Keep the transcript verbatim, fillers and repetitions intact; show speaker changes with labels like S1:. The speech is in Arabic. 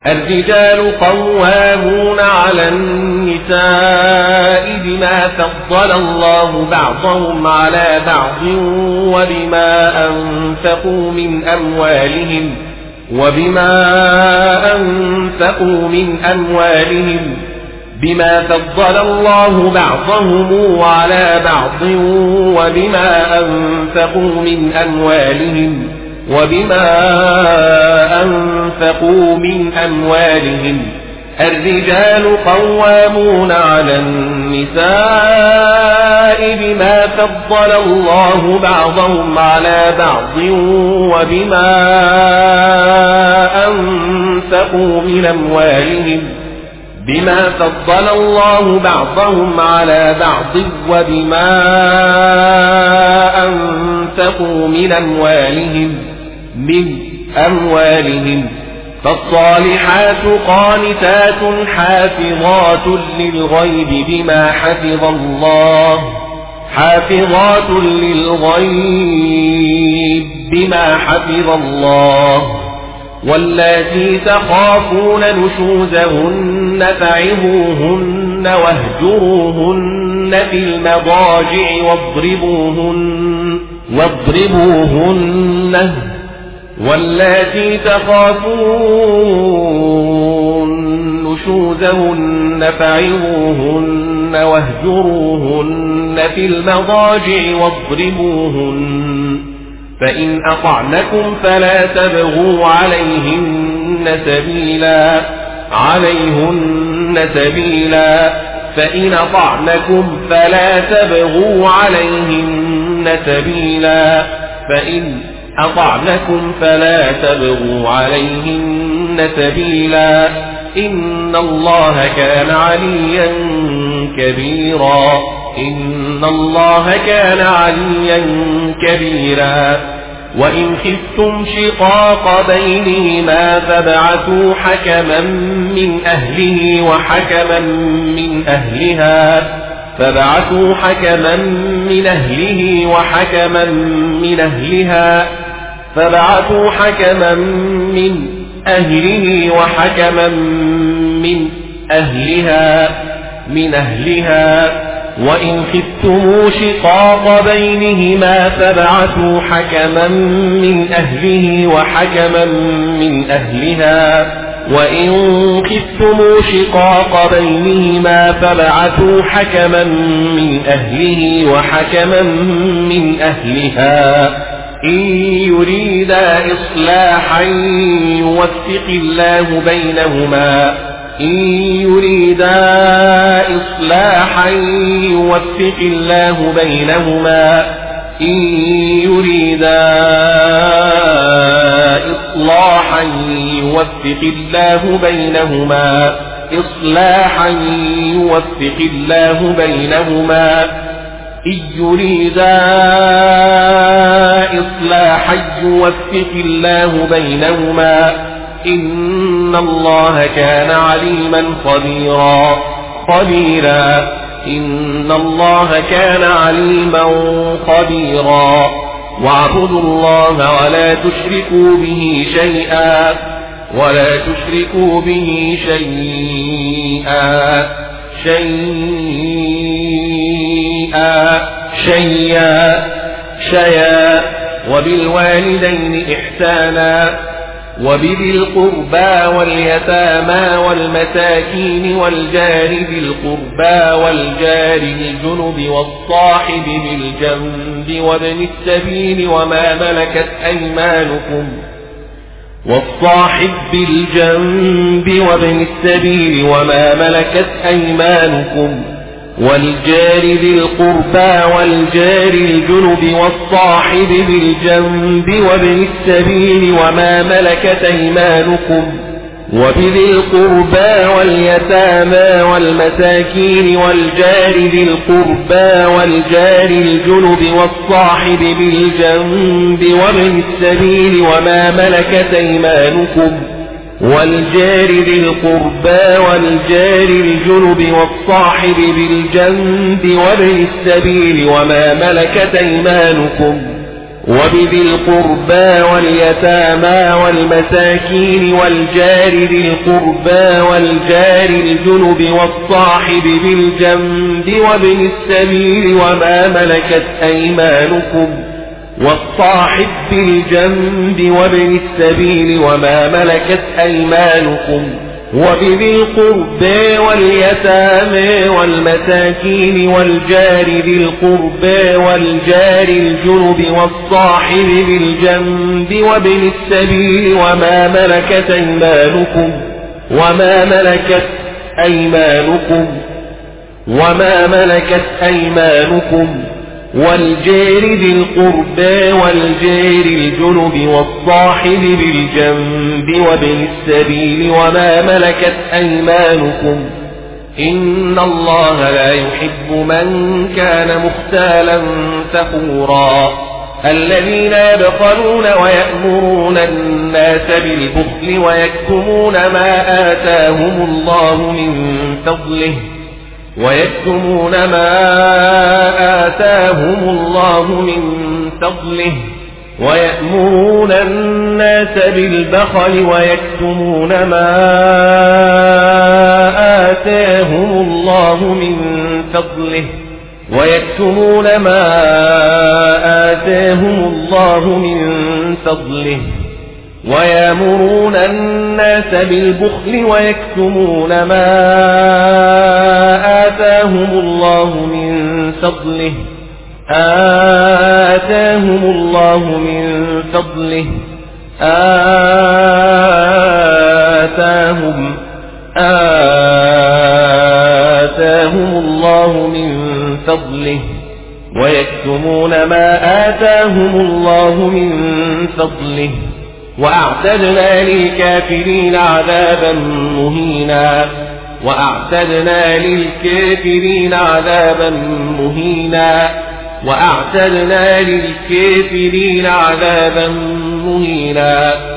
S1: الرجال قوامون على النساء بما فضل الله بعضهم على بعض وبما أنفقوا من أموالهم وبما أنفقوا من أموالهم بما فضل الله بعضهم على بعض وبما أنفقوا من أموالهم وبما أنفقوا من أموالهم الرجال قوامون على النساء بما فضل الله بعضهم على بعض وبما أنفقوا من أموالهم بما فضل الله بعضهم على بعض وبما أنفقوا من أموالهم من أموالهم فالصالحات قانتات حافظات للغيب بما حفظ الله حافظات للغيب بما حفظ الله واللاتي تخافون نشوزهن فعظوهن واهجروهن في المضاجع واضربوهن واضربوهن واللاتي تخافون نشوزهن فعظوهن واهجروهن في المضاجع واضربوهن فإن أطعنكم فلا تبغوا عليهن سبيلا عليهن سبيلا فإن أطعنكم فلا تبغوا عليهن سبيلا فإن أطعنكم فلا تبغوا عليهن سبيلا إن الله كان عليا كبيرا إن الله كان عليا كبيرا وإن خفتم شقاق بينهما فابعثوا حكما من أهله وحكما من أهلها فابعثوا حكما من أهله وحكما من أهلها فابعثوا حكما من أهله وحكما من أهلها من أهلها وإن خفتموا شقاق بينهما فابعثوا حكما من أهله وحكما من أهلها وإن خفتموا شقاق بينهما فابعثوا حكما من أهله وحكما من أهلها إن يريدا إصلاحا يوفق الله بينهما إن يريدا إصلاحا يوفق الله بينهما إن يريدا إصلاحا يوفق الله بينهما إصلاحا يوفق الله بينهما إن يريدا إصلاحا يوفق الله بينهما إن الله كان عليما خبيرا خبيرا إن الله كان عليما خبيرا واعبدوا الله ولا تشركوا به شيئا ولا تشركوا به شيئا شيئا شيئا شيئا وبالوالدين إحسانا وبذي القربى واليتامى والمساكين والجار ذي القربى والجار الجنب والصاحب بالجنب وابن السبيل وما ملكت أيمانكم والصاحب بالجنب وابن السبيل وما ملكت أيمانكم والجار ذي القربى والجار الجنب والصاحب بالجنب وابن السبيل وما ملكت أيمانكم وبذي القربى واليتامى والمساكين والجار ذي القربى والجار الجنب والصاحب بالجنب وابن السبيل وما ملكت أيمانكم والجار ذي القربى والجار الجنب والصاحب بالجنب وابن السبيل وما ملكت أيمانكم وبذي القربى واليتامى والمساكين والجار ذي القربى والجار الجنب والصاحب بالجنب وابن السبيل وما ملكت أيمانكم والصاحب بالجنب وابن السبيل وما ملكت أيمانكم وبذي القربى واليتامى والمساكين والجار ذي القربى والجار الجنب والصاحب بالجنب وابن السبيل وما ملكت أيمانكم وما ملكت أيمانكم وما ملكت أيمانكم والجار ذي القربى والجار الجنب والصاحب بالجنب وابن السبيل وما ملكت أيمانكم إن الله لا يحب من كان مختالا فخورا الذين يبخلون ويأمرون الناس بالبخل ويكتمون ما آتاهم الله من فضله ويكتمون ما آتاهم الله من فضله ويأمرون الناس بالبخل ويكتمون ما آتاهم الله من فضله ويكتمون ما آتاهم الله من فضله ويأمرون الناس بالبخل ويكتمون ما آتاهم الله من فضله آتاهم الله من فضله آتاهم آتاهم الله من فضله ويكتمون ما آتاهم الله من فضله وأعتدنا للكافرين عذابا مهينا وأعتدنا للكافرين عذابا مهينا وأعتدنا للكافرين عذابا مهينا